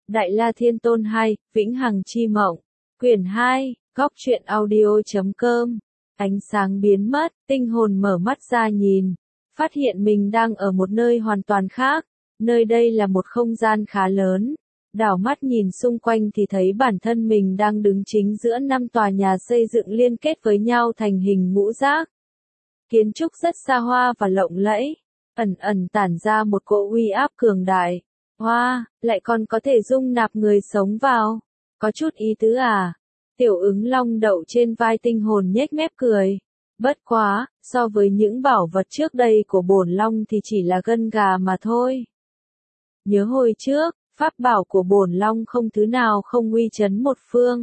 Đại La Thiên Tôn 2, Vĩnh Hằng Chi Mộng. Quyển 2, Góc truyện audio.com. Ánh sáng biến mất, tinh hồn mở mắt ra nhìn, phát hiện mình đang ở một nơi hoàn toàn khác. Nơi đây là một không gian khá lớn. Đảo mắt nhìn xung quanh thì thấy bản thân mình đang đứng chính giữa 5 tòa nhà xây dựng liên kết với nhau thành hình ngũ giác. Kiến trúc rất xa hoa và lộng lẫy, ẩn ẩn tản ra một cỗ uy áp cường đại. Hoa, lại còn có thể dung nạp người sống vào. Có chút ý tứ à? Tiểu ứng long đậu trên vai tinh hồn nhếch mép cười. Bất quá, so với những bảo vật trước đây của bổn long thì chỉ là gân gà mà thôi. Nhớ hồi trước, pháp bảo của bổn long không thứ nào không uy chấn một phương.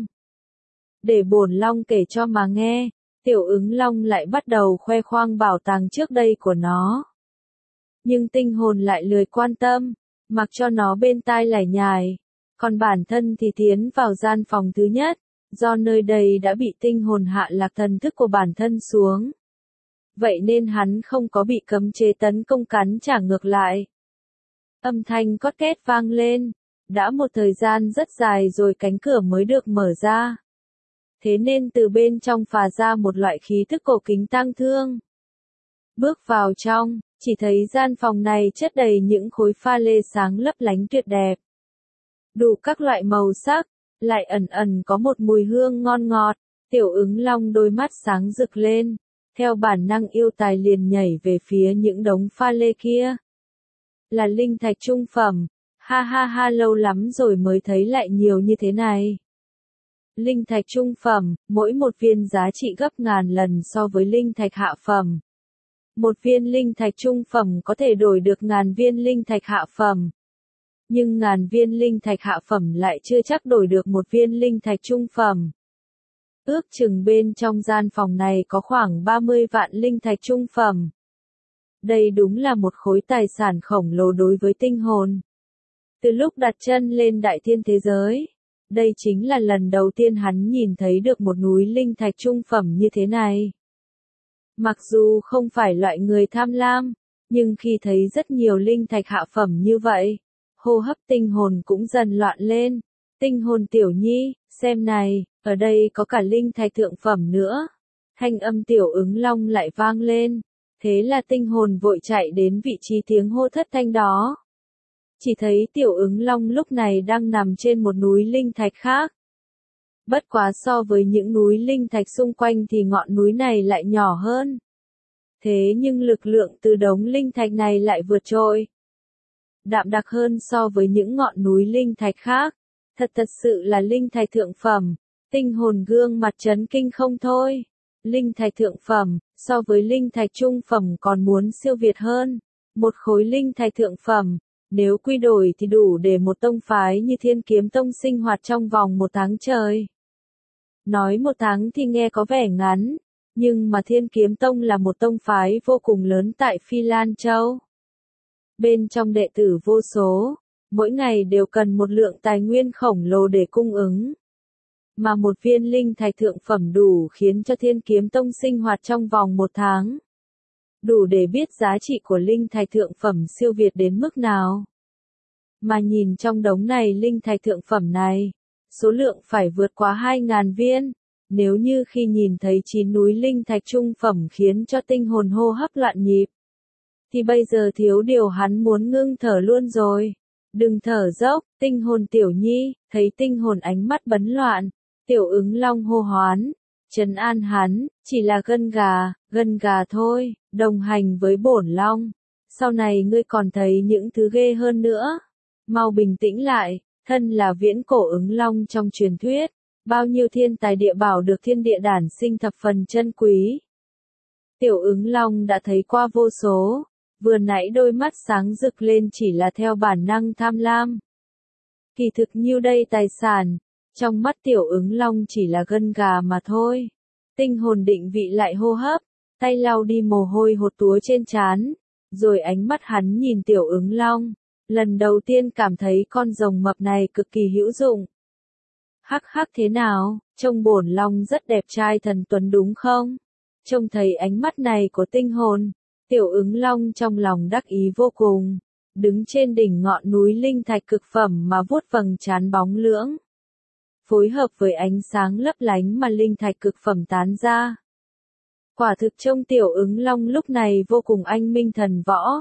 Để bổn long kể cho mà nghe, tiểu ứng long lại bắt đầu khoe khoang bảo tàng trước đây của nó. Nhưng tinh hồn lại lười quan tâm, mặc cho nó bên tai lải nhải. Còn bản thân thì tiến vào gian phòng thứ nhất, do nơi đây đã bị tinh hồn hạ lạc thần thức của bản thân xuống. Vậy nên hắn không có bị cấm chế tấn công cắn trả ngược lại. Âm thanh cót két vang lên, đã một thời gian rất dài rồi cánh cửa mới được mở ra. Thế nên từ bên trong phả ra một loại khí thức cổ kính tang thương. Bước vào trong, chỉ thấy gian phòng này chất đầy những khối pha lê sáng lấp lánh tuyệt đẹp. Đủ các loại màu sắc, lại ẩn ẩn có một mùi hương ngon ngọt. Tiểu ứng long đôi mắt sáng rực lên, theo bản năng yêu tài liền nhảy về phía những đống pha lê kia. Là linh thạch trung phẩm, ha ha ha, lâu lắm rồi mới thấy lại nhiều như thế này. Linh thạch trung phẩm, mỗi một viên giá trị gấp ngàn lần so với linh thạch hạ phẩm. Một viên linh thạch trung phẩm có thể đổi được ngàn viên linh thạch hạ phẩm. Nhưng ngàn viên linh thạch hạ phẩm lại chưa chắc đổi được một viên linh thạch trung phẩm. Ước chừng bên trong gian phòng này có khoảng 30 vạn linh thạch trung phẩm. Đây đúng là một khối tài sản khổng lồ đối với tinh hồn. Từ lúc đặt chân lên đại thiên thế giới, đây chính là lần đầu tiên hắn nhìn thấy được một núi linh thạch trung phẩm như thế này. Mặc dù không phải loại người tham lam, nhưng khi thấy rất nhiều linh thạch hạ phẩm như vậy, hô hấp tinh hồn cũng dần loạn lên. Tinh hồn tiểu nhi, xem này, ở đây có cả linh thạch thượng phẩm nữa. Thanh âm tiểu ứng long lại vang lên. Thế là tinh hồn vội chạy đến vị trí tiếng hô thất thanh đó. Chỉ thấy tiểu ứng long lúc này đang nằm trên một núi linh thạch khác. Bất quá so với những núi linh thạch xung quanh thì ngọn núi này lại nhỏ hơn. Thế nhưng lực lượng từ đống linh thạch này lại vượt trội. Đạm đặc hơn so với những ngọn núi linh thạch khác. Thật sự là linh thạch thượng phẩm. Tinh hồn gương mặt chấn kinh không thôi. Linh thạch thượng phẩm, so với linh thạch trung phẩm còn muốn siêu việt hơn. Một khối linh thạch thượng phẩm, nếu quy đổi thì đủ để một tông phái như Thiên Kiếm Tông sinh hoạt trong vòng 1 tháng trời. Nói 1 tháng thì nghe có vẻ ngắn, nhưng mà Thiên Kiếm Tông là một tông phái vô cùng lớn tại Phi Lan Châu. Bên trong đệ tử vô số, mỗi ngày đều cần một lượng tài nguyên khổng lồ để cung ứng. Mà một viên linh thạch thượng phẩm đủ khiến cho Thiên Kiếm Tông sinh hoạt trong vòng 1 tháng. Đủ để biết giá trị của linh thạch thượng phẩm siêu việt đến mức nào. Mà nhìn trong đống này linh thạch thượng phẩm này, số lượng phải vượt quá 2.000 viên. Nếu như khi nhìn thấy 9 núi linh thạch trung phẩm khiến cho tinh hồn hô hấp loạn nhịp, thì bây giờ thiếu điều hắn muốn ngưng thở luôn rồi. Đừng thở dốc, tinh hồn tiểu nhi, thấy tinh hồn ánh mắt bấn loạn. Tiểu ứng long hô hoán, trấn an hắn, chỉ là gân gà thôi, đồng hành với bổn long. Sau này ngươi còn thấy những thứ ghê hơn nữa. Mau bình tĩnh lại, thân là viễn cổ ứng long trong truyền thuyết. Bao nhiêu thiên tài địa bảo được thiên địa đản sinh thập phần chân quý. Tiểu ứng long đã thấy qua vô số, vừa nãy đôi mắt sáng rực lên chỉ là theo bản năng tham lam. Kỳ thực nhiêu đây tài sản. Trong mắt tiểu ứng long chỉ là gân gà mà thôi. Tinh hồn định vị lại hô hấp, tay lau đi mồ hôi hột túa trên trán, rồi ánh mắt hắn nhìn tiểu ứng long. Lần đầu tiên cảm thấy con rồng mập này cực kỳ hữu dụng. Hắc hắc, thế nào, trông bổn long rất đẹp trai thần tuấn đúng không? Trông thấy ánh mắt này của tinh hồn, tiểu ứng long trong lòng đắc ý vô cùng. đứng trên đỉnh ngọn núi linh thạch cực phẩm mà vuốt vầng trán bóng lưỡng. Phối hợp với ánh sáng lấp lánh mà linh thạch cực phẩm tán ra. Quả thực trông Tiểu Ứng Long lúc này vô cùng anh minh thần võ.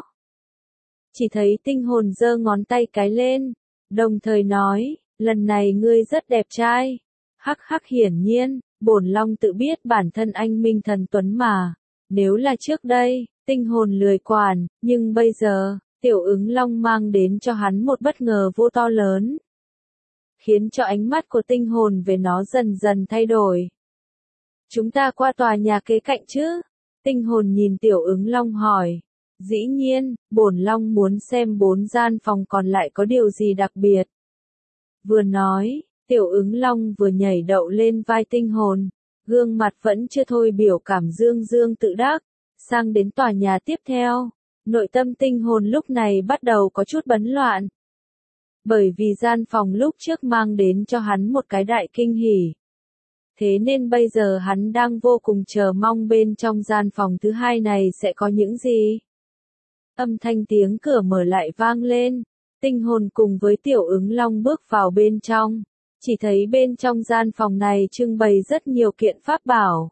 Chỉ thấy tinh hồn giơ ngón tay cái lên, đồng thời nói, lần này ngươi rất đẹp trai. Hắc hắc, hiển nhiên, bổn Long tự biết bản thân anh minh thần tuấn mà. Nếu là trước đây, tinh hồn lười quản, nhưng bây giờ, Tiểu Ứng Long mang đến cho hắn một bất ngờ vô to lớn. Khiến cho ánh mắt của tinh hồn về nó dần dần thay đổi. Chúng ta qua tòa nhà kế cạnh chứ? Tinh hồn nhìn Tiểu Ứng Long hỏi. Dĩ nhiên, bổn Long muốn xem 4 gian phòng còn lại có điều gì đặc biệt. Vừa nói, Tiểu Ứng Long vừa nhảy đậu lên vai tinh hồn, gương mặt vẫn chưa thôi biểu cảm dương dương tự đắc. Sang đến tòa nhà tiếp theo, nội tâm tinh hồn lúc này bắt đầu có chút bấn loạn. Bởi vì gian phòng lúc trước mang đến cho hắn một cái đại kinh hỉ. Thế nên bây giờ hắn đang vô cùng chờ mong bên trong gian phòng thứ hai này sẽ có những gì. Âm thanh tiếng cửa mở lại vang lên, tinh hồn cùng với Tiểu Ứng Long bước vào bên trong, chỉ thấy bên trong gian phòng này trưng bày rất nhiều kiện pháp bảo.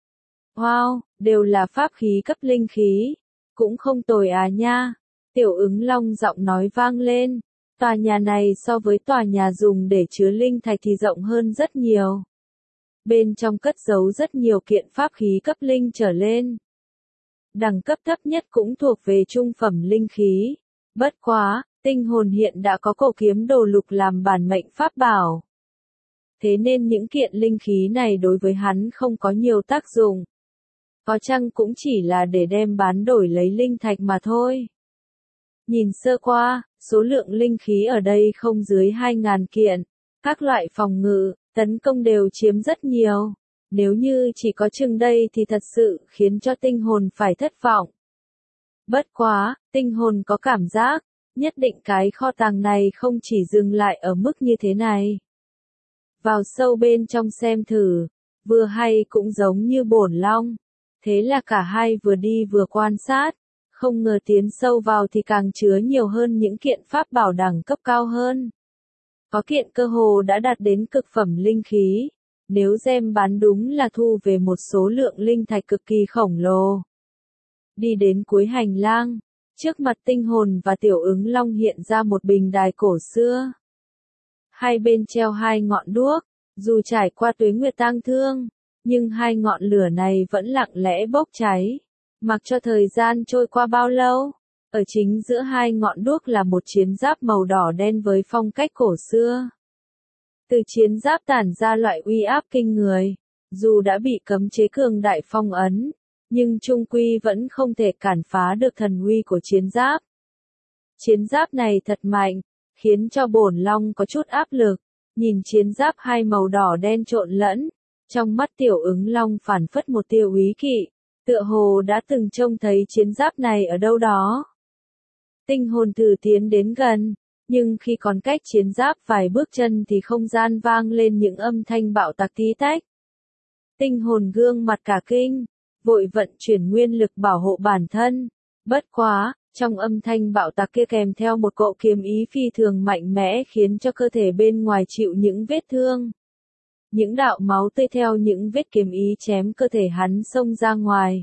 Wow, đều là pháp khí cấp linh khí, cũng không tồi à nha. Tiểu Ứng Long giọng nói vang lên, tòa nhà này so với tòa nhà dùng để chứa linh thạch thì rộng hơn rất nhiều. Bên trong cất giấu rất nhiều kiện pháp khí cấp linh trở lên. Đẳng cấp thấp nhất cũng thuộc về trung phẩm linh khí. Bất quá, tinh hồn hiện đã có cổ kiếm đồ lục làm bản mệnh pháp bảo. Thế nên những kiện linh khí này đối với hắn không có nhiều tác dụng. Có chăng cũng chỉ là để đem bán đổi lấy linh thạch mà thôi. Nhìn sơ qua, số lượng linh khí ở đây không dưới 2.000 kiện. Các loại phòng ngự, tấn công đều chiếm rất nhiều. Nếu như chỉ có chừng đây thì thật sự khiến cho tinh hồn phải thất vọng. Bất quá, tinh hồn có cảm giác, nhất định cái kho tàng này không chỉ dừng lại ở mức như thế này. Vào sâu bên trong xem thử, vừa hay cũng giống như bổn Long. Thế là cả hai vừa đi vừa quan sát, không ngờ tiến sâu vào thì càng chứa nhiều hơn những kiện pháp bảo đẳng cấp cao hơn. Có kiện cơ hồ đã đạt đến cực phẩm linh khí, nếu đem bán đúng là thu về một số lượng linh thạch cực kỳ khổng lồ. Đi đến cuối hành lang, trước mặt tinh hồn và Tiểu Ứng Long hiện ra một bình đài cổ xưa. Hai bên treo hai ngọn đuốc, dù trải qua tuế nguyệt tang thương, nhưng hai ngọn lửa này vẫn lặng lẽ bốc cháy. Mặc cho thời gian trôi qua bao lâu, ở chính giữa hai ngọn đuốc là một chiến giáp màu đỏ đen với phong cách cổ xưa. Từ chiến giáp tản ra loại uy áp kinh người, dù đã bị cấm chế cường đại phong ấn, nhưng chung quy vẫn không thể cản phá được thần uy của chiến giáp. Chiến giáp này thật mạnh, khiến cho bổn Long có chút áp lực, nhìn chiến giáp hai màu đỏ đen trộn lẫn, trong mắt Tiểu Ứng Long phản phất một tia úy kỵ, tựa hồ đã từng trông thấy chiến giáp này ở đâu đó. Tinh hồn thử tiến đến gần, nhưng khi còn cách chiến giáp vài bước chân thì không gian vang lên những âm thanh bạo tạc tí tách. Tinh hồn gương mặt cả kinh, vội vận chuyển nguyên lực bảo hộ bản thân. Bất quá, trong âm thanh bạo tạc kia kèm theo một cỗ kiếm ý phi thường mạnh mẽ khiến cho cơ thể bên ngoài chịu những vết thương. Những đạo máu tươi theo những vết kiếm ý chém cơ thể hắn xông ra ngoài.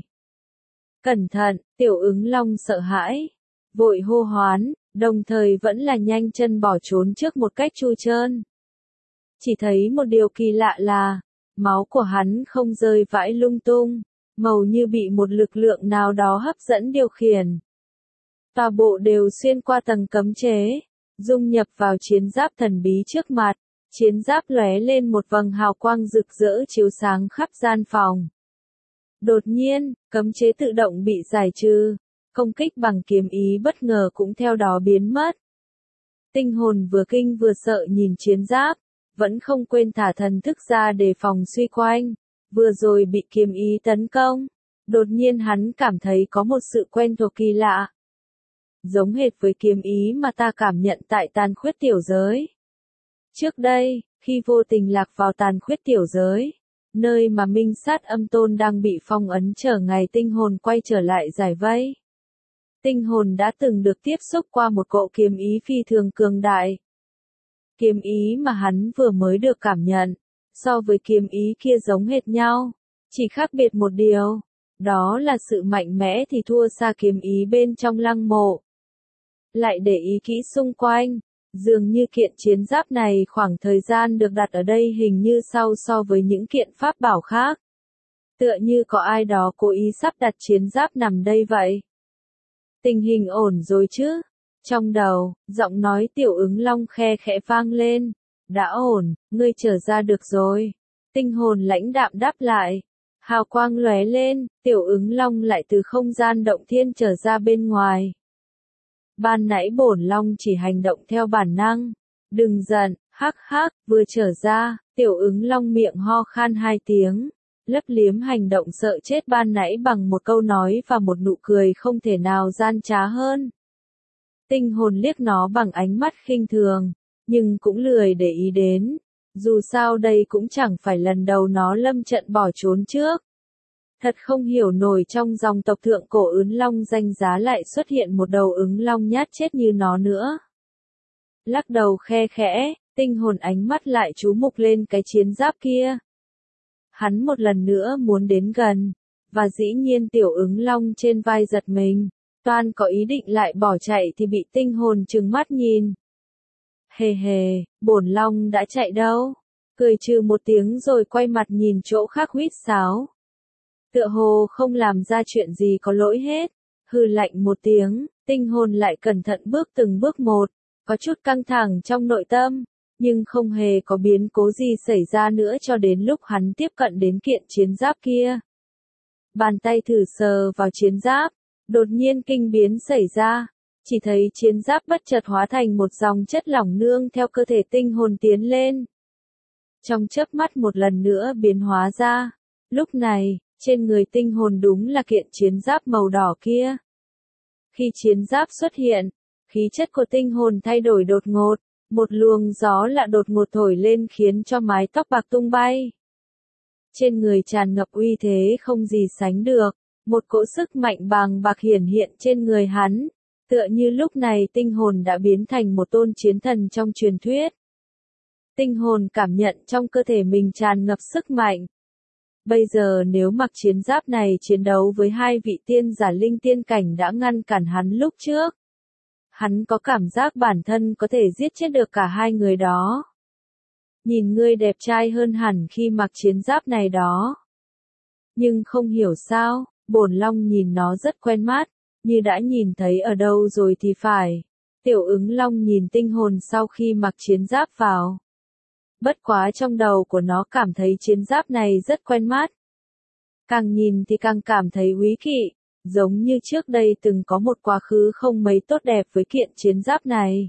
Cẩn thận, Tiểu Ứng Long sợ hãi, vội hô hoán, đồng thời vẫn là nhanh chân bỏ trốn trước một cách trôi trơn. Chỉ thấy một điều kỳ lạ là, máu của hắn không rơi vãi lung tung, màu như bị một lực lượng nào đó hấp dẫn điều khiển. Toàn bộ đều xuyên qua tầng cấm chế, dung nhập vào chiến giáp thần bí trước mặt, chiến giáp lóe lên một vầng hào quang rực rỡ chiếu sáng khắp gian phòng. Đột nhiên, cấm chế tự động bị giải trừ, công kích bằng kiếm ý bất ngờ cũng theo đó biến mất. Tinh hồn vừa kinh vừa sợ nhìn chiến giáp, vẫn không quên thả thần thức ra để phòng suy quanh, vừa rồi bị kiếm ý tấn công, đột nhiên hắn cảm thấy có một sự quen thuộc kỳ lạ. Giống hệt với kiếm ý mà ta cảm nhận tại tàn khuyết tiểu giới. Trước đây, khi vô tình lạc vào tàn khuyết tiểu giới, nơi mà Minh Sát Âm Tôn đang bị phong ấn chờ ngày tinh hồn quay trở lại giải vây. Tinh hồn đã từng được tiếp xúc qua một cỗ kiếm ý phi thường cường đại. Kiếm ý mà hắn vừa mới được cảm nhận, so với kiếm ý kia giống hệt nhau, chỉ khác biệt một điều, đó là sự mạnh mẽ thì thua xa kiếm ý bên trong lăng mộ. Lại để ý kỹ xung quanh, dường như kiện chiến giáp này khoảng thời gian được đặt ở đây hình như sau so với những kiện pháp bảo khác. Tựa như có ai đó cố ý sắp đặt chiến giáp nằm đây vậy. Tình hình ổn rồi chứ? Trong đầu, giọng nói Tiểu Ứng Long khe khẽ vang lên. Đã ổn, ngươi trở ra được rồi. Tinh hồn lãnh đạm đáp lại. Hào quang lóe lên, Tiểu Ứng Long lại từ không gian động thiên trở ra bên ngoài. Ban nãy bổn Long chỉ hành động theo bản năng. Đừng giận, hắc hắc, vừa trở ra, Tiểu Ứng Long miệng ho khan 2 tiếng. Lấp liếm hành động sợ chết ban nãy bằng một câu nói và một nụ cười không thể nào gian trá hơn. Tinh hồn liếc nó bằng ánh mắt khinh thường, nhưng cũng lười để ý đến. Dù sao đây cũng chẳng phải lần đầu nó lâm trận bỏ trốn trước. Thật không hiểu nổi trong dòng tộc thượng cổ Ứng Long danh giá lại xuất hiện một đầu Ứng Long nhát chết như nó nữa. Lắc đầu khe khẽ, tinh hồn ánh mắt lại chú mục lên cái chiến giáp kia. Hắn một lần nữa muốn đến gần, và dĩ nhiên Tiểu Ứng Long trên vai giật mình, toan có ý định lại bỏ chạy thì bị tinh hồn trừng mắt nhìn. Hề hề, bổn Long đã chạy đâu? Cười trừ một tiếng rồi quay mặt nhìn chỗ khác huýt sáo. Tựa hồ không làm ra chuyện gì có lỗi hết, hừ lạnh một tiếng, tinh hồn lại cẩn thận bước từng bước một, có chút căng thẳng trong nội tâm. Nhưng không hề có biến cố gì xảy ra nữa cho đến lúc hắn tiếp cận đến kiện chiến giáp kia. Bàn tay thử sờ vào chiến giáp, đột nhiên kinh biến xảy ra, chỉ thấy chiến giáp bất chợt hóa thành một dòng chất lỏng nương theo cơ thể tinh hồn tiến lên. Trong chớp mắt một lần nữa biến hóa ra, lúc này, trên người tinh hồn đúng là kiện chiến giáp màu đỏ kia. Khi chiến giáp xuất hiện, khí chất của tinh hồn thay đổi đột ngột. Một luồng gió lạ đột ngột thổi lên khiến cho mái tóc bạc tung bay. Trên người tràn ngập uy thế không gì sánh được, một cỗ sức mạnh bàng bạc hiển hiện trên người hắn, tựa như lúc này tinh hồn đã biến thành một tôn chiến thần trong truyền thuyết. Tinh hồn cảm nhận trong cơ thể mình tràn ngập sức mạnh. Bây giờ nếu mặc chiến giáp này chiến đấu với 2 vị tiên giả linh tiên cảnh đã ngăn cản hắn lúc trước. Hắn có cảm giác bản thân có thể giết chết được cả 2 người đó. Nhìn ngươi đẹp trai hơn hẳn khi mặc chiến giáp này đó. Nhưng không hiểu sao, bổn Long nhìn nó rất quen mắt, như đã nhìn thấy ở đâu rồi thì phải. Tiểu Ứng Long nhìn tinh hồn sau khi mặc chiến giáp vào. Bất quá trong đầu của nó cảm thấy chiến giáp này rất quen mắt. Càng nhìn thì càng cảm thấy úy kỵ. Giống như trước đây từng có một quá khứ không mấy tốt đẹp với kiện chiến giáp này.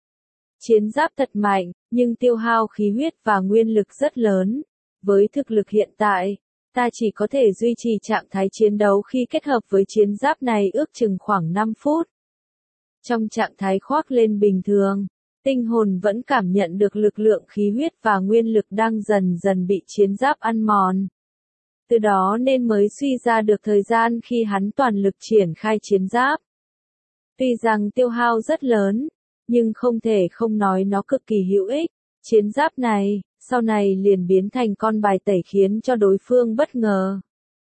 Chiến giáp thật mạnh, nhưng tiêu hao khí huyết và nguyên lực rất lớn. Với thực lực hiện tại, ta chỉ có thể duy trì trạng thái chiến đấu khi kết hợp với chiến giáp này ước chừng khoảng 5 phút. Trong trạng thái khoác lên bình thường, tinh hồn vẫn cảm nhận được lực lượng khí huyết và nguyên lực đang dần dần bị chiến giáp ăn mòn. Từ đó nên mới suy ra được thời gian khi hắn toàn lực triển khai chiến giáp. Tuy rằng tiêu hao rất lớn, nhưng không thể không nói nó cực kỳ hữu ích. Chiến giáp này, sau này liền biến thành con bài tẩy khiến cho đối phương bất ngờ.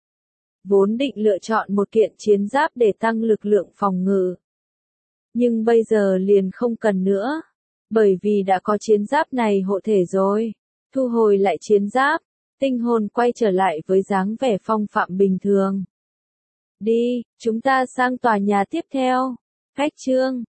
Vốn định lựa chọn một kiện chiến giáp để tăng lực lượng phòng ngự. Nhưng bây giờ liền không cần nữa. Bởi vì đã có chiến giáp này hộ thể rồi. Thu hồi lại chiến giáp. Tinh hồn quay trở lại với dáng vẻ phong phạm bình thường. Đi, chúng ta sang tòa nhà tiếp theo. Khách chương.